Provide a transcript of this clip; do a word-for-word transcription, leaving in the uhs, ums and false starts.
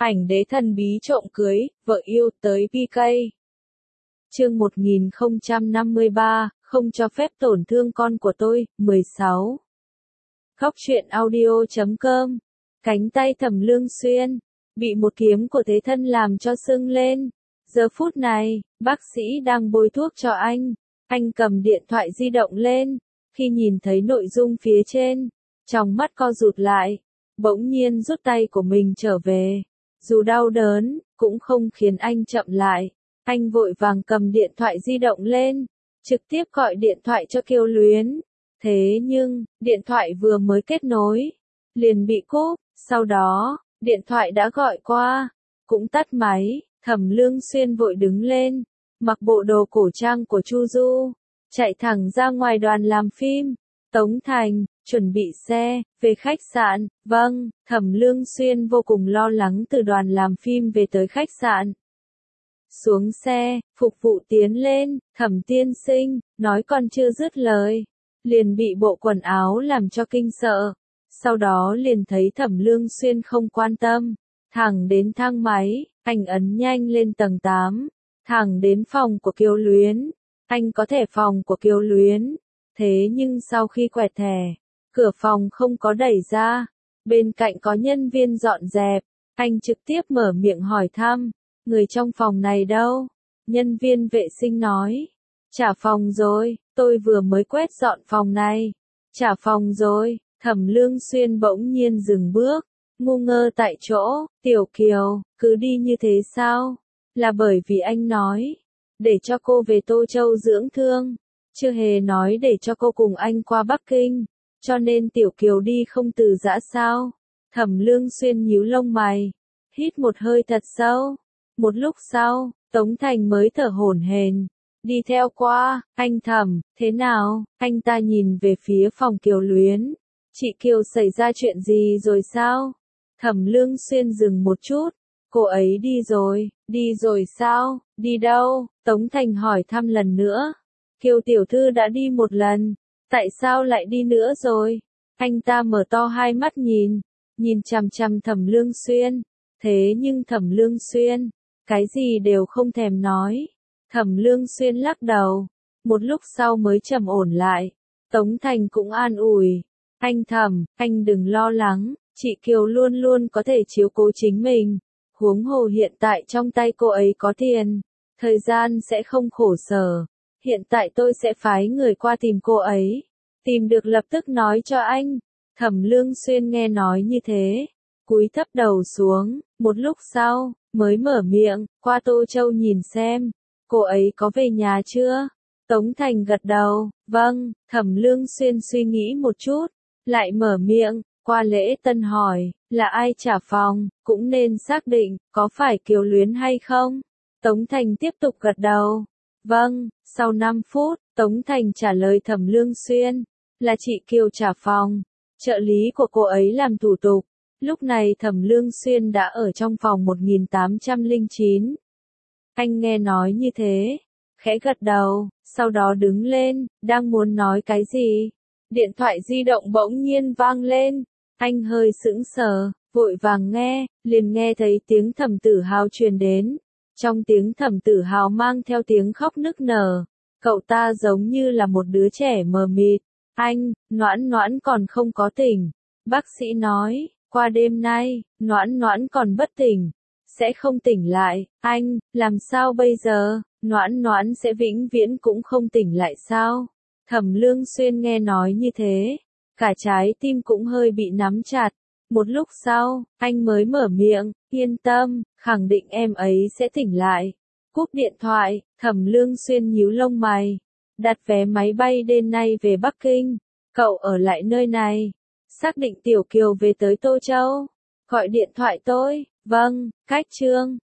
Ảnh đế thần bí trộm cưới, vợ yêu tới pê ca. Chương một nghìn không trăm năm mươi ba, không cho phép tổn thương con của tôi, mười sáu. Góc truyện audio chấm com. Cánh tay Thẩm Lương Xuyên bị một kiếm của thế thân làm cho sưng lên. Giờ phút này, bác sĩ đang bôi thuốc cho anh. Anh cầm điện thoại di động lên. Khi nhìn thấy nội dung phía trên, trong mắt co rụt lại, bỗng nhiên rút tay của mình trở về. Dù đau đớn, cũng không khiến anh chậm lại. Anh vội vàng cầm điện thoại di động lên, trực tiếp gọi điện thoại cho Kiều Luyến. Thế nhưng, điện thoại vừa mới kết nối, liền bị cúp, sau đó, điện thoại đã gọi qua, cũng tắt máy. Thẩm Lương Xuyên vội đứng lên, mặc bộ đồ cổ trang của Chu Du, chạy thẳng ra ngoài đoàn làm phim. Tống Thành, chuẩn bị xe, về khách sạn. Vâng, Thẩm Lương Xuyên vô cùng lo lắng từ đoàn làm phim về tới khách sạn. Xuống xe, phục vụ tiến lên, Thẩm tiên sinh, nói còn chưa dứt lời, liền bị bộ quần áo làm cho kinh sợ. Sau đó liền thấy Thẩm Lương Xuyên không quan tâm, thẳng đến thang máy, anh ấn nhanh lên tầng tám, thẳng đến phòng của Kiều Luyến. Anh có thẻ phòng của Kiều Luyến, thế nhưng sau khi quẹt thẻ, cửa phòng không có đẩy ra, bên cạnh có nhân viên dọn dẹp. Anh trực tiếp mở miệng hỏi thăm, người trong phòng này đâu? Nhân viên vệ sinh nói, trả phòng rồi, tôi vừa mới quét dọn phòng này. Trả phòng rồi. Thẩm Lương Xuyên bỗng nhiên dừng bước, ngu ngơ tại chỗ. Tiểu Kiều, cứ đi như thế sao? Là bởi vì anh nói, để cho cô về Tô Châu dưỡng thương, chưa hề nói để cho cô cùng anh qua Bắc Kinh, cho nên Tiểu Kiều đi không từ giã sao? Thẩm Lương Xuyên nhíu lông mày, hít một hơi thật sâu. Một lúc sau, Tống Thành mới thở hổn hển, đi theo qua. Anh Thẩm, thế nào? Anh ta nhìn về phía phòng Kiều Luyến. Chị Kiều xảy ra chuyện gì rồi sao? Thẩm Lương Xuyên dừng một chút, cô ấy đi rồi. Đi rồi sao? Đi đâu? Tống Thành hỏi thăm lần nữa. Kiều tiểu thư đã đi một lần, tại sao lại đi nữa rồi? Anh ta mở to hai mắt nhìn, nhìn chằm chằm Thẩm Lương Xuyên. Thế nhưng Thẩm Lương Xuyên, cái gì đều không thèm nói. Thẩm Lương Xuyên lắc đầu, một lúc sau mới trầm ổn lại. Tống Thành cũng an ủi, anh Thẩm, anh đừng lo lắng, chị Kiều luôn luôn có thể chiếu cố chính mình. Huống hồ hiện tại trong tay cô ấy có tiền, thời gian sẽ không khổ sở. Hiện tại tôi sẽ phái người qua tìm cô ấy, tìm được lập tức nói cho anh. Thẩm Lương Xuyên nghe nói như thế, cúi thấp đầu xuống, một lúc sau, mới mở miệng, qua Tô Châu nhìn xem, cô ấy có về nhà chưa? Tống Thành gật đầu, vâng. Thẩm Lương Xuyên suy nghĩ một chút, lại mở miệng, qua lễ tân hỏi, là ai trả phòng, cũng nên xác định, có phải Kiều Luyến hay không? Tống Thành tiếp tục gật đầu, vâng. Sau năm phút, Tống Thành trả lời Thẩm Lương Xuyên, là chị Kiều trả phòng, trợ lý của cô ấy làm thủ tục. Lúc này Thẩm Lương Xuyên đã ở trong phòng một nghìn tám trăm lẻ chín. Anh nghe nói như thế, khẽ gật đầu, sau đó đứng lên, đang muốn nói cái gì. Điện thoại di động bỗng nhiên vang lên, anh hơi sững sờ, vội vàng nghe, liền nghe thấy tiếng Thẩm Tử Hào truyền đến. Trong tiếng Thẩm Tử Hào mang theo tiếng khóc nức nở, cậu ta giống như là một đứa trẻ mờ mịt. Anh, Noãn Noãn còn không có tỉnh. Bác sĩ nói, qua đêm nay, Noãn Noãn còn bất tỉnh, sẽ không tỉnh lại. Anh, làm sao bây giờ? Noãn Noãn sẽ vĩnh viễn cũng không tỉnh lại sao? Thẩm Lương Xuyên nghe nói như thế, cả trái tim cũng hơi bị nắm chặt. Một lúc sau, anh mới mở miệng, yên tâm, khẳng định em ấy sẽ tỉnh lại. Cúp điện thoại, Thẩm Lương Xuyên nhíu lông mày, đặt vé máy bay đêm nay về Bắc Kinh. Cậu ở lại nơi này, xác định Tiểu Kiều về tới Tô Châu, gọi điện thoại tôi. Vâng. Cách chương